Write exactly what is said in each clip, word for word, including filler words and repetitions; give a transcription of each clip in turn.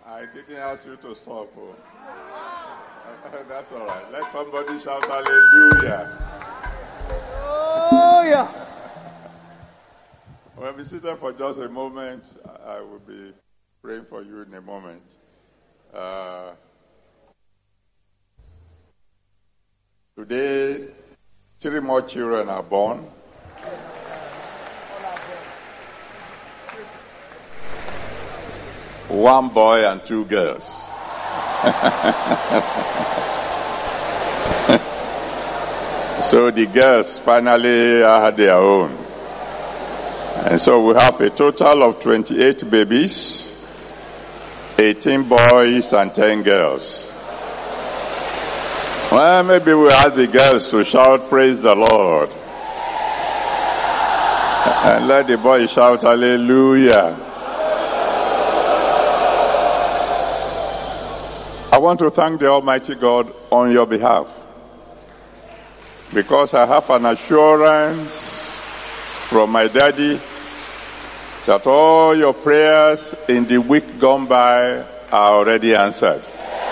I didn't ask you to stop. Oh. That's all right. Let somebody shout hallelujah. Oh, yeah. We'll be seated for just a moment. I will be praying for you in a moment. Uh, today, three more children are born. One boy and two girls. So the girls finally had their own. And so we have a total of twenty-eight babies, eighteen boys and ten girls. Well, maybe we'll ask the girls to shout, praise the Lord. And let the boys shout, hallelujah. I want to thank the Almighty God on your behalf, because I have an assurance from my daddy that all your prayers in the week gone by are already answered.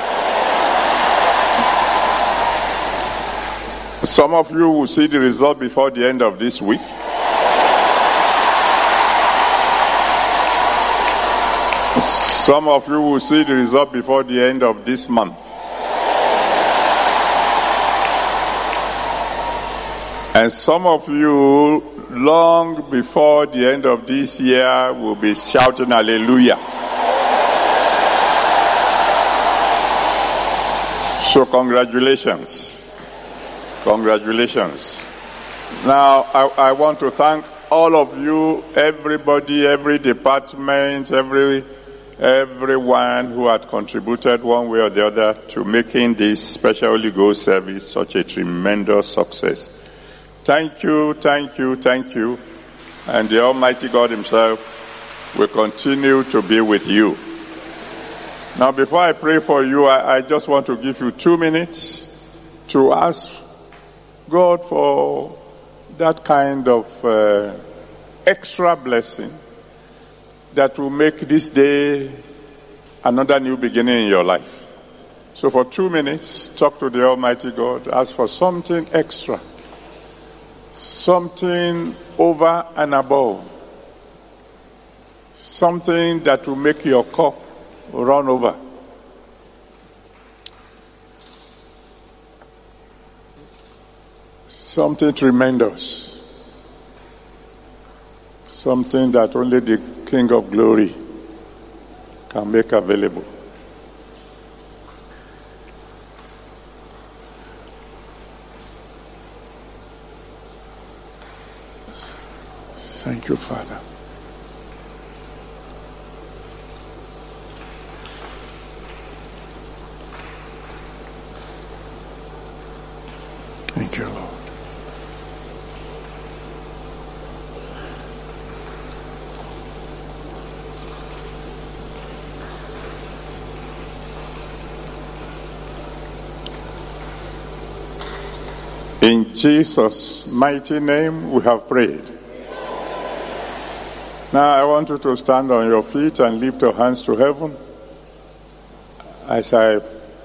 Some of you will see the result before the end of this week. Some of you will see the result before the end of this month. And some of you, long before the end of this year, will be shouting hallelujah. So congratulations. Congratulations. Now, I, I want to thank all of you, everybody, every department, every everyone who had contributed one way or the other to making this Special Holy Ghost service such a tremendous success. Thank you, thank you, thank you. And the Almighty God himself will continue to be with you. Now, before I pray for you, I, I just want to give you two minutes to ask God for that kind of uh, extra blessing that will make this day another new beginning in your life. So for two minutes, talk to the Almighty God, ask for something extra, something over and above, something that will make your cup run over. Something tremendous. Something that only the King of Glory can make available. Thank you, Father. Thank you, Lord. In Jesus' mighty name we have prayed. Now I want you to stand on your feet and lift your hands to heaven as I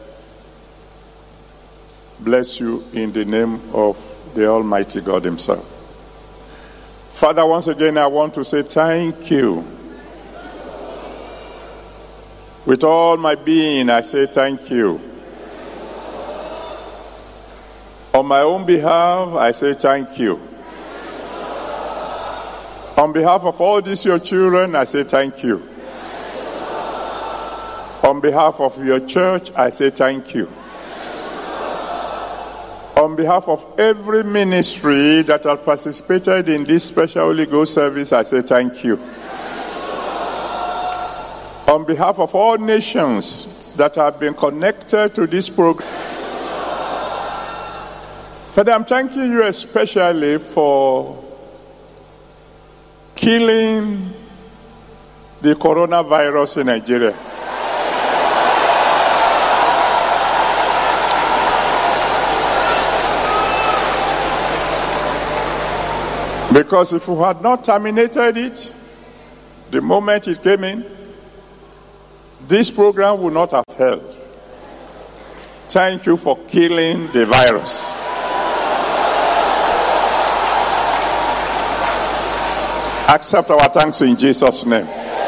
bless you in the name of the Almighty God himself. Father, once again I want to say thank you. With all my being I say thank you. On my own behalf, I say thank you. On behalf of all these your children, I say thank you. On behalf of your church, I say thank you. On behalf of every ministry that has participated in this Special Holy Ghost service, I say thank you. On behalf of all nations that have been connected to this program, Father, I'm thanking you especially for killing the coronavirus in Nigeria. Because if we had not terminated it, the moment it came in, this program would not have held. Thank you for killing the virus. Accept our thanks in Jesus' name.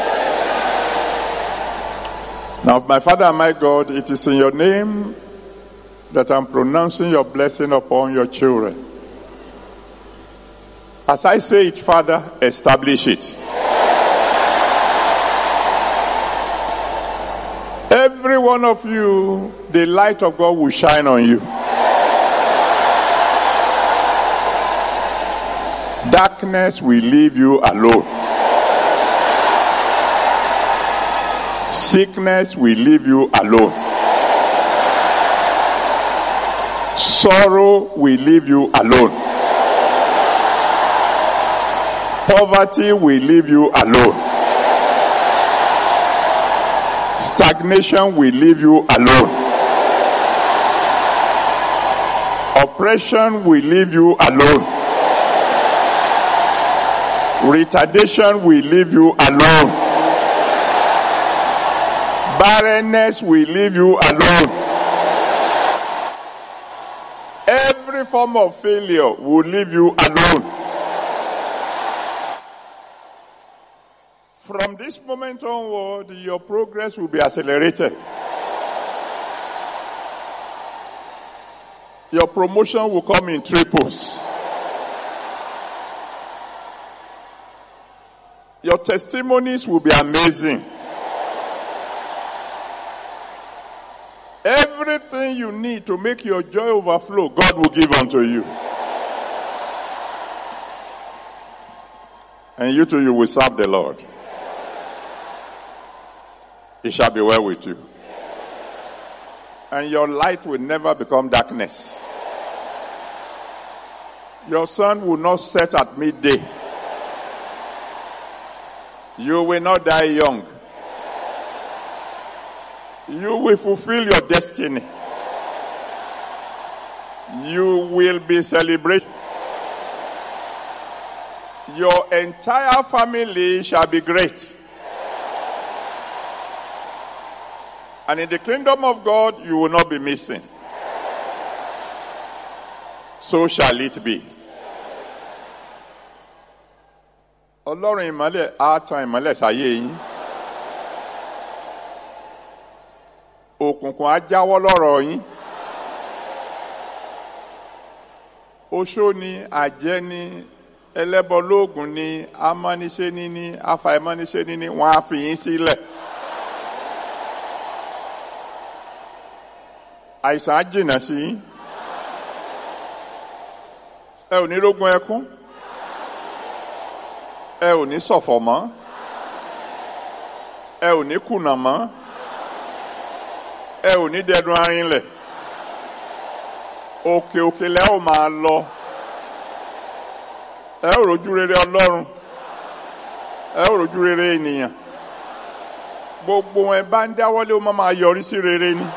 Now, my Father and my God, it is in your name that I'm pronouncing your blessing upon your children. As I say it, Father, establish it. Every one of you, the light of God will shine on you. Darkness will leave you alone. Sickness will leave you alone. Sorrow will leave you alone. Poverty will leave you alone. Stagnation will leave you alone. Oppression will leave you alone. Retardation will leave you alone. Barrenness will leave you alone. Every form of failure will leave you alone. From this moment onward, your progress will be accelerated. Your promotion will come in triples. Your testimonies will be amazing. Everything you need to make your joy overflow, God will give unto you. And you too, you will serve the Lord. It shall be well with you. And your light will never become darkness. Your sun will not set at midday. You will not die young. You will fulfill your destiny. You will be celebrated. Your entire family shall be great. And in the kingdom of God, you will not be missing. So shall it be. Ọlọ́run ìmọ́lẹ̀ á tan ìmọ́lẹ̀ sáyé yín. Òkùnkùn á jáwọ́ lọ́rọ̀ yín. Oṣó ni, àjẹ́ ni, ẹlẹ́bọlóògùn ni, amániṣẹ́ni ni, afàìmọ́niṣẹ́ni ni, wọ́n á fi yín sílẹ̀. Àìsàn á jìnnà sí yín. Ẹ ò ní rógun ẹkún. Ẹ ò ní ṣọ̀fọ̀ mọ́. Ẹ ò ní kùnà mọ́. Ẹ ò ní dẹdun arinlẹ̀. Òkè òkè lẹ ó máa lọ. Ẹ ò rojú rere Ọlọ́run. Ẹ ò rojú rere ènìyàn. Gbogbo ẹ bá ń dáwọ́lé ó máa yọrí sí rere ni.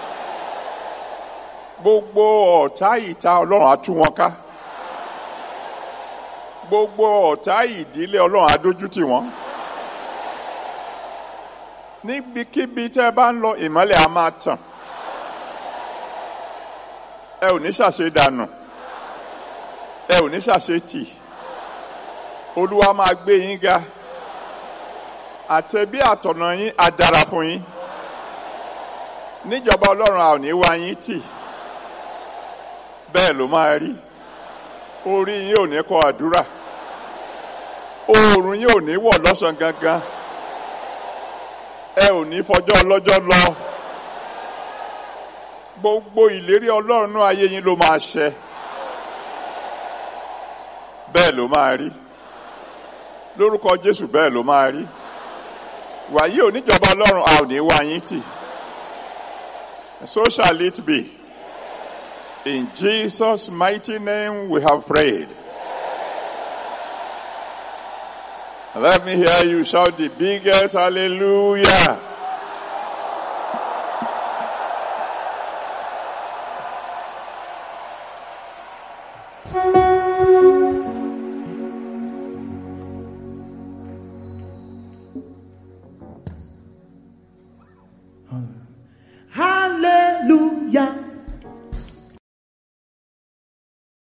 Gbogbo ọ̀tá ìta Ọlọ́run á tú wọn ká. Gbogbo ọ̀tá ìdílé Ọlọ́run á dójú tì wọ́n. Níbikíbi tẹ́ bá ń lọ ìmọ́lẹ̀ á máa tàn. Ẹ ò ní ṣàṣe dànù. Ẹ ò ní ṣàṣe tì. Olúwa máa gbé yín ga. Àtẹ̀bí àtọ̀nà yín á dára fún yín. Níjọba Ọlọ́run a ò ní wá yín tì. Bẹ́ẹ̀ ló máa rí. Orí yín ò ní kọ àdúrà. Oòrùn yín ò ní wọ̀ lọ́sàn gangan. Ẹ ò ní fọjọ́ ọlọ́jọ́ lọ. Gbogbo ìlérí Ọlọ́run náà ayé yín ló máa ṣẹ. Bẹ́ẹ̀ ló máa rí. Lórúkọ Jésù bẹ́ẹ̀ ló máa rí. Wàyí ò níjọba Ọlọ́run a ò ní wá yín tì. So shall it be. In Jesus' mighty name we have prayed. Let me hear you shout the biggest hallelujah. Amen.